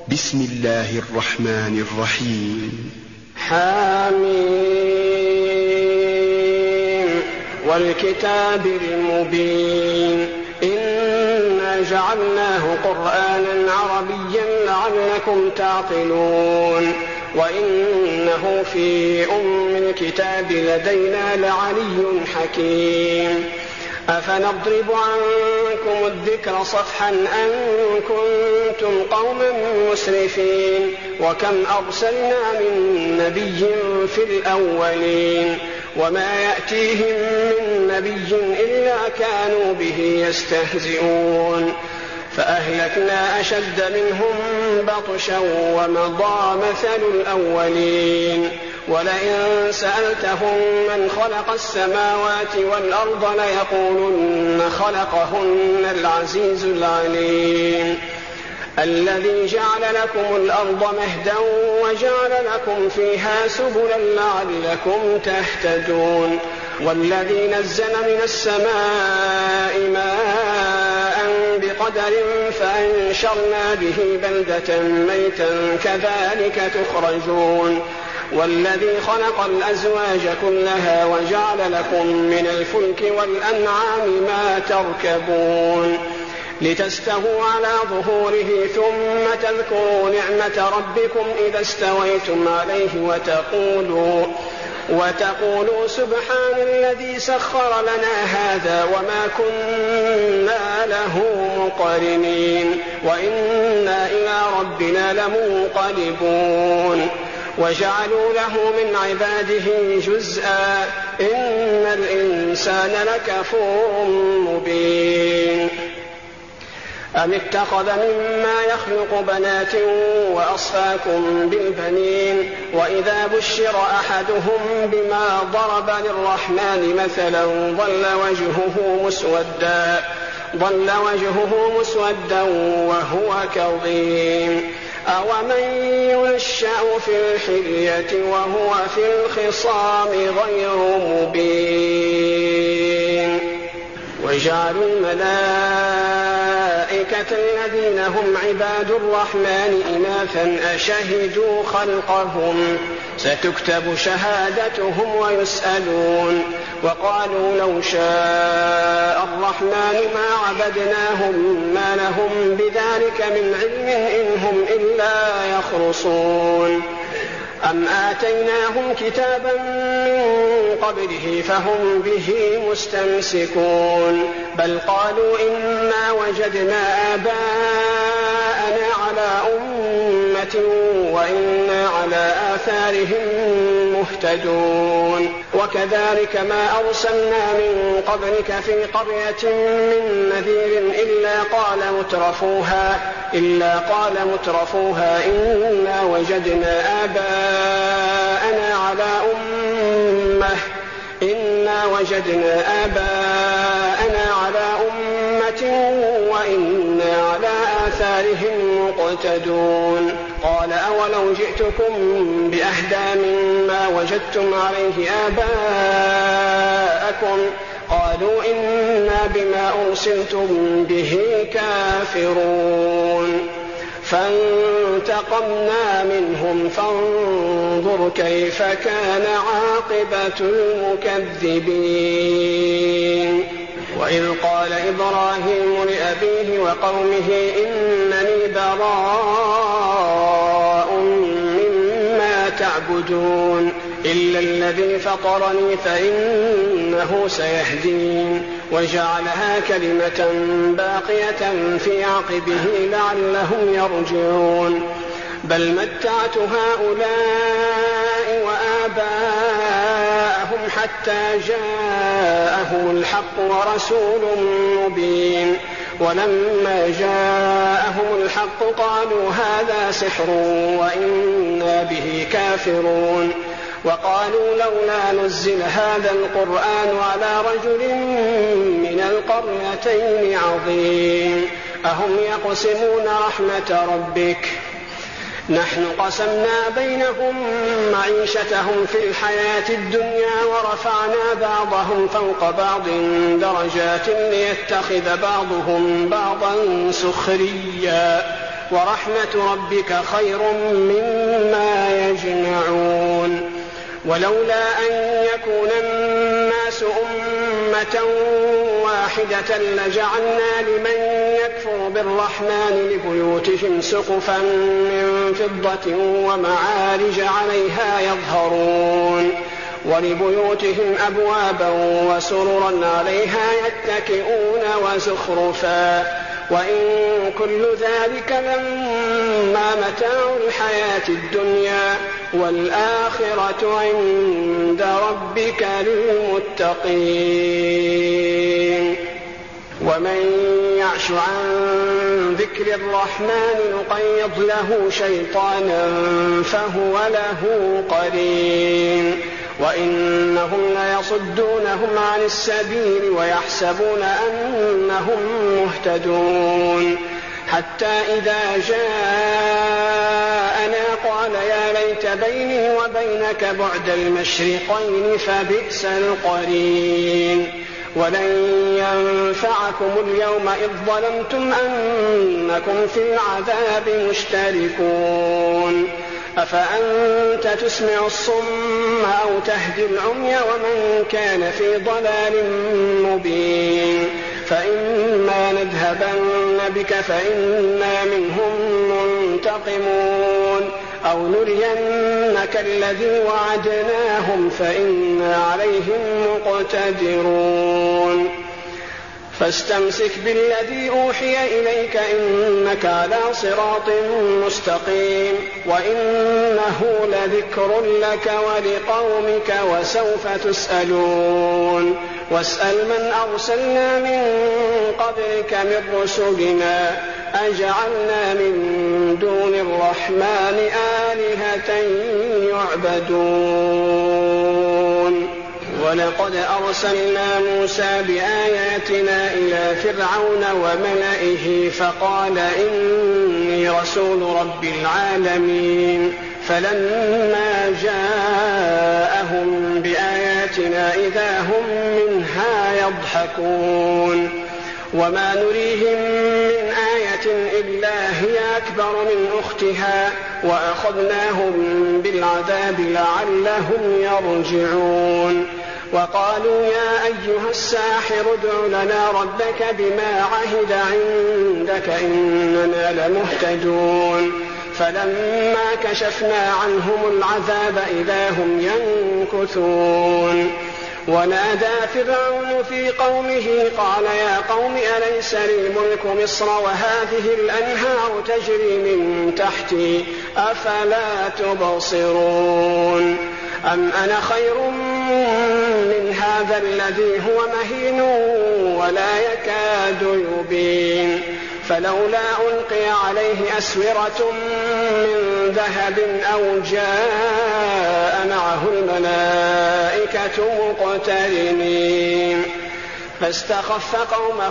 بسم الله الرحمن الرحيم. حميم والكتاب المبين إنا جعلناه قرآنا عربيا لعلكم تعقلون وإنه في الكتاب لدينا لعلي حكيم. أفنضرب عنكم الذكر صفحا أن كنتم قوما مسرفين وكم أرسلنا من نبي في الأولين وما يأتيهم من نبي إلا كانوا به يستهزئون فأهلكنا أشد منهم بطشا ومضى مثل الأولين ولئن سألتهم من خلق السماوات والأرض ليقولن خلقهن العزيز العليم الذي جعل لكم الأرض مهدا وجعل لكم فيها سبلا لعلكم تهتدون والذي نزل من السماء ماء بقدر فأنشرنا به بلدة ميتا كذلك تخرجون والذي خلق الأزواج كلها وجعل لكم من الفلك والأنعام ما تركبون لتستووا على ظهوره ثم تذكروا نعمة ربكم إذا استويتم عليه وتقولوا سبحان الذي سخر لنا هذا وما كنا له مقرنين وإنا إلى ربنا لمنقلبون وجعلوا له من عباده جزءا إن الإنسان لكفور مبين أم اتخذ مما يخلق بنات وأصفاكم بالبنين وإذا بشر أحدهم بما ضرب للرحمن مثلا ظل وجهه مسودا وهو كظيم أومن ينشأ في الحلية وهو في الخصام غير مبين وجعلوا الملائكة الذين هم عباد الرحمن إناثا أشهدوا خلقهم ستكتب شهادتهم ويسألون وقالوا لو شاء الرحمن ما عبدناهم ما لهم بذلك من علم إن هم إلا يخرصون أم آتيناهم كتابا من قبله فهم به مستمسكون بل قالوا إنا وجدنا آباءنا على أمة وإنا على آثارهم مهتدون وكذلك ما أرسلنا من قبلك في قرية من نذير إلا قال مترفوها إنا وجدنا آباءنا على أمة وإنا على آثارهم مقتدون قال أولو جئتكم بأهدى مما وجدتم عليه آباءكم قالوا إنا بما أرسلتم به كافرون فانتقمنا منهم فانظر كيف كان عاقبة المكذبين وإذ قال إبراهيم لأبيه وقومه إنني براء مما تعبدون إلا الذي فطرني فإنه سيهدين وجعلها كلمة باقية في عقبه لعلهم يرجعون بل متعت هؤلاء وآباءهم حتى جاءهم الحق ورسول مبين ولما جاءهم الحق قالوا هذا سحر وإنا به كافرون وقالوا لولا نزل هذا القرآن على رجل من القريتين عظيم أهم يقسمون رحمة ربك نحن قسمنا بينهم معيشتهم في الحياة الدنيا ورفعنا بعضهم فوق بعض درجات ليتخذ بعضهم بعضا سخريا ورحمة ربك خير مما يجمعون ولولا أن يكون الناس أمة واحدة لجعلنا لمن يكفر بالرحمن لبيوتهم سقفا من فضة ومعارج عليها يظهرون ولبيوتهم أبوابا وسررا عليها يتكئون وزخرفا وإن كل ذلك لما متاع الحياة الدنيا والآخرة عند ربك للمتقين ومن يعش عن ذكر الرحمن نقيض له شيطانا فهو له قرين وإنهم ليصدونهم عن السبيل ويحسبون أنهم مهتدون حتى إذا جاءنا قال يا ليت بيني وبينك بعد المشرقين فبئس القرين ولن ينفعكم اليوم إذ ظلمتم أنكم في العذاب مشتركون أفأنت تسمع الصم أو تهدي العمي ومن كان في ضلال مبين فإما نذهبن بك فإنا منهم منتقمون أو نرينك الذي وعدناهم فإنا عليهم مقتدرون فاستمسك بالذي أوحي إليك إنك على صراط مستقيم وإنه لذكر لك ولقومك وسوف تسألون واسأل من أرسلنا من قبلك من رسلنا أجعلنا من دون الرحمن آلهة يعبدون ولقد أرسلنا موسى بآياتنا إلى فرعون وملئه فقال إني رسول رب العالمين فلما جاءهم بآياتنا إذا هم منها يضحكون وما نريهم من آية إلا هي أكبر من أختها وأخذناهم بالعذاب لعلهم يرجعون وقالوا يا أيها الساحر ادع لنا ربك بما عهد عندك إننا لمهتدون فلما كشفنا عنهم العذاب إذا هم ينكثون ونادى فرعون في قومه قال يا قوم أليس لي ملك مصر وهذه الأنهار تجري من تحتي أفلا تبصرون أم أنا خير من هذا الذي هو مهين ولا يكاد يبين فلولا ألقي عليه أسورة من ذهب أو جاء معه الملائكة مقترنين فاستخف قومه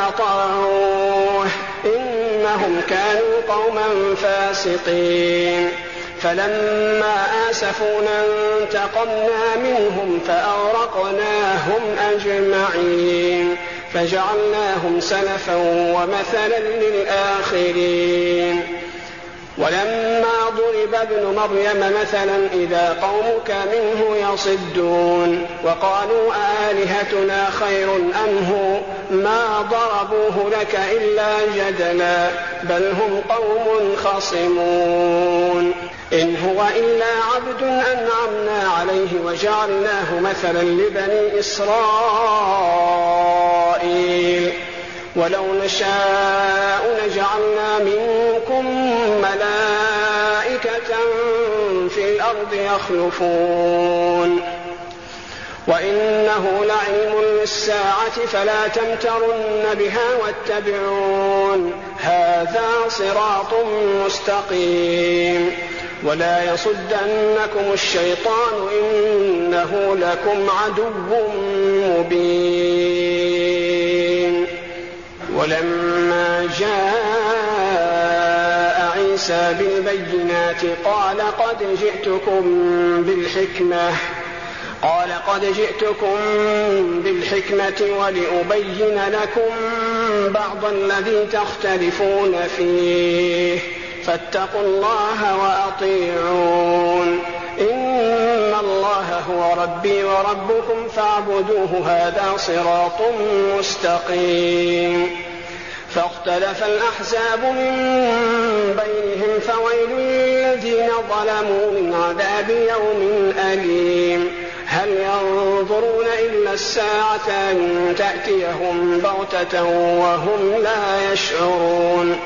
فأطاعوه إنهم كانوا قوما فاسقين فلما آسفونا انتقمنا منهم فأغرقناهم أجمعين فجعلناهم سلفا ومثلا للآخرين ولما ضرب ابن مريم مثلا إذا قومك منه يصدون وقالوا آلهتنا خير أم هو ما ضربوه لك إلا جدلا بل هم قوم خصمون إن هو إلا عبد أنعمنا عليه وجعلناه مثلا لبني إسرائيل ولو نشاء لجعلنا منكم ملائكة في الأرض يخلفون وإنه لعلم للساعة فلا تمترن بها واتبعون هذا صراط مستقيم ولا يصدنكم الشيطان إنه لكم عدو مبين ولما جاء عيسى بالبينات قال قد جئتكم بالحكمة قال قد جئتكم بالحكمة ولأبين لكم بعض الذي تختلفون فيه فاتقوا الله وأطيعون إن الله هو ربي وربكم فاعبدوه هذا صراط مستقيم. فاختلف الأحزاب من بينهم فويل للذين ظلموا من عذاب يوم أليم. هل ينظرون إلا الساعة أن تأتيهم بغتة وهم لا يشعرون.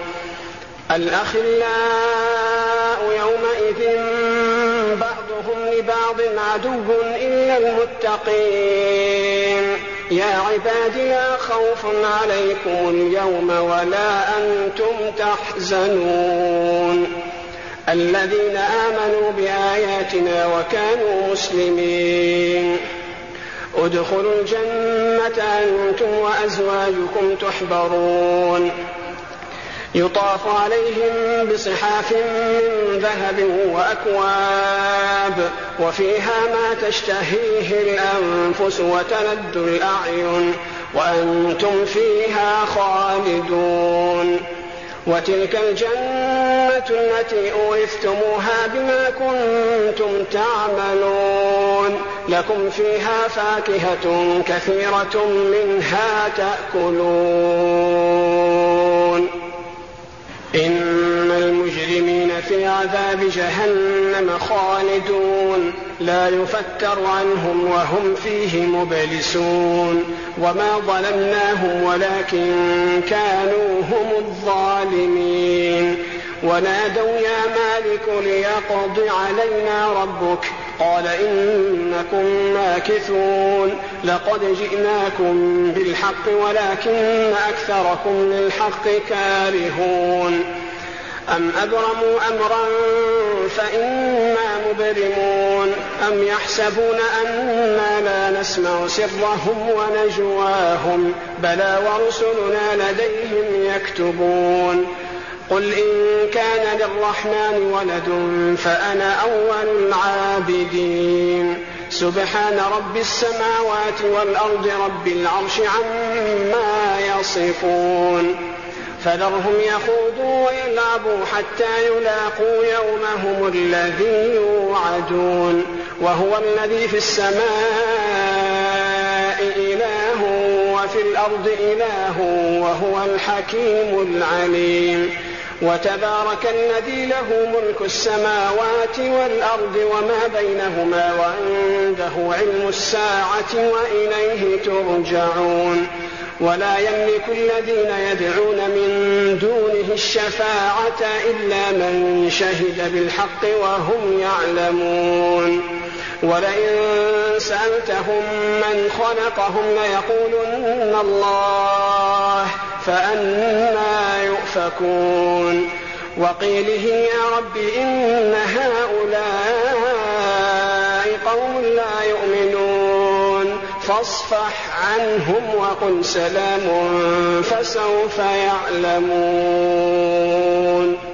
الأخلاء يومئذ بعضهم لبعض عدو إلا المتقين. يا عباد لا خوف عليكم اليوم ولا أنتم تحزنون الذين آمنوا بآياتنا وكانوا مسلمين ادخلوا الجنة أنتم وأزواجكم تحبرون يطاف عليهم بصحاف من ذهب وأكواب وفيها ما تشتهيه الأنفس وتلذ الأعين وأنتم فيها خالدون. وتلك الجنة التي أورثتموها بما كنتم تعملون لكم فيها فاكهة كثيرة منها تأكلون. إن المجرمين في عذاب جهنم خالدون لا يفتر عنهم وهم فيه مبلسون. وما ظلمناهم ولكن كانوا هم الظالمين. ونادوا يا مالك ليقض علينا ربك قال إنكم ماكثون لقد جئناكم بالحق ولكن أكثركم للحق كارهون. أم أبرموا أمرا فإنا مبرمون أم يحسبون أننا لا نسمع سرهم ونجواهم بلى ورسلنا لديهم يكتبون. قل إن كان للرحمن ولد فأنا أول العابدين. سبحان رب السماوات والأرض رب العرش عما يصفون. فذرهم يخوضوا ويلعبوا حتى يلاقوا يومهم الذي يوعدون. وهو الذي في السماء إله وفي الأرض إله وهو الحكيم العليم. وتبارك الذي له ملك السماوات والأرض وما بينهما وعنده علم الساعة وإليه ترجعون. ولا يملك الذين يدعون من دونه الشفاعة إلا من شهد بالحق وهم يعلمون. ولئن سألتهم من خلقهم ليقولن الله فأنى يؤفكون. وقيله يا رب إن هؤلاء قوم لا يؤمنون فاصفح عنهم وقل سلام فسوف يعلمون.